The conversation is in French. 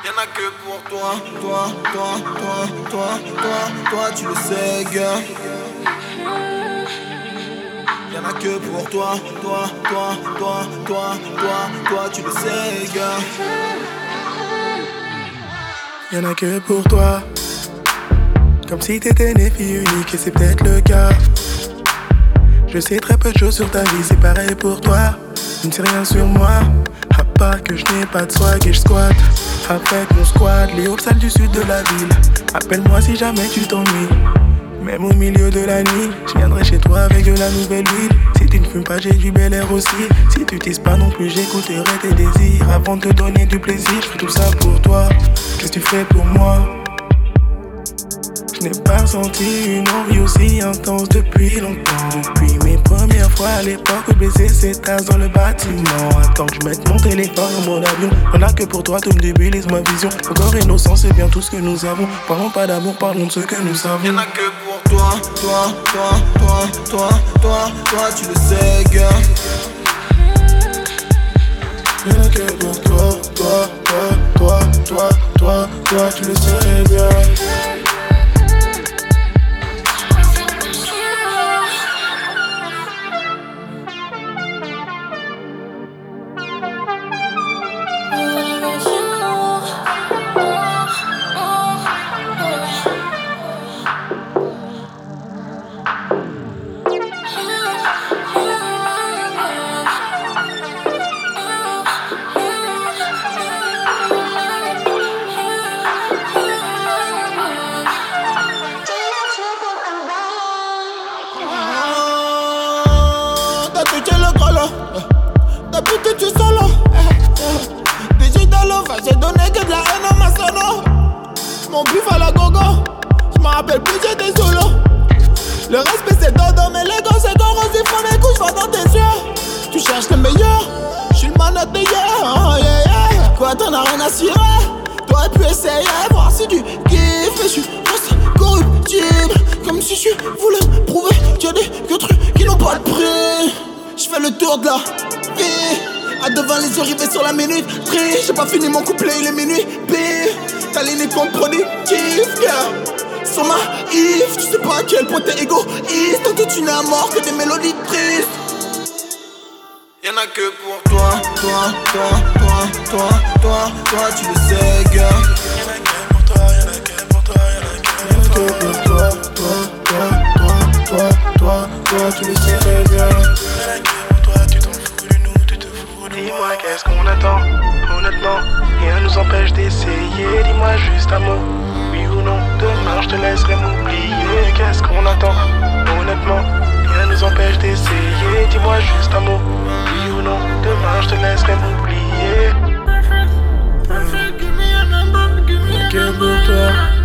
Y'en a que pour toi, toi, tu le sais, gars. Y'en a que pour toi, tu le sais, gars. Y'en a que pour toi. Comme si t'étais né fille unique et c'est peut-être le cas. Je sais très peu de choses sur ta vie, c'est pareil pour toi. Tu ne sais rien sur moi, à part que je n'ai pas de swag et je squatte avec mon squad, les hauts salles du sud de la ville. Appelle-moi si jamais tu t'ennuies. Même au milieu de la nuit, je viendrai chez toi avec de la nouvelle huile. Si tu ne fumes pas, j'ai du bel air aussi. Si tu tises pas non plus, j'écouterai tes désirs. Avant de te donner du plaisir, je fais tout ça pour toi. Qu'est-ce que tu fais pour moi? Je n'ai pas senti une envie aussi intense depuis longtemps. Depuis mes premières fois à l'époque où baiser s'étasse dans le bâtiment. Attends que je mette mon téléphone en mode avion. On a que pour toi, tout me débilise ma vision. Encore innocent, c'est bien tout ce que nous avons. Parlons pas d'amour, parlons de ce que nous savons. Y'en a que pour toi, tu le sais, gars. Y'en a que pour toi, tu le sais bien. Depuis que tu es solo, digital love, j'ai donné que de la haine à ma sono. Mon bif à la gogo, j'me rappelle plus j'étais solo. Le respect c'est dodo, mais l'ego c'est corrosif. Faut mes couches, va dans tes yeux. Tu cherches le meilleur, j'suis le manette de hier. Oh yeah yeah, quoi t'en as rien à cirer. T'aurais pu essayer, voir si tu kiffes. Mais j'suis juste corruptible, comme si je voulais prouver qu'il y a des trucs qui n'ont pas de prix. J'fais le tour de la vie, à devant les yeux rivés sur la minute. J'ai pas fini mon couplet, il est minuit. Ta ligne est contre-productive, yeah. Sur ma if, tu sais pas à quel point t'es égoïste. Toi tu n'es à mort que des mélodies tristes. Y'en a que pour toi, tu le sais, gars. Y'en a que pour toi, y'en a que pour toi, y'en a que pour toi, tu le sais bien. Y'en a que pour toi, tu t'en fous de nous, tu te fous de dis-moi qu'est-ce qu'on attend, honnêtement. Rien nous empêche d'essayer, dis-moi juste un mot. Oui ou non, demain je te laisserai m'oublier. Qu'est-ce qu'on attend, honnêtement. Rien nous empêche d'essayer, dis-moi juste un mot. Oui ou non, demain je te laisserai m'oublier. Perfect, give me a number, give me a number. Que pour toi.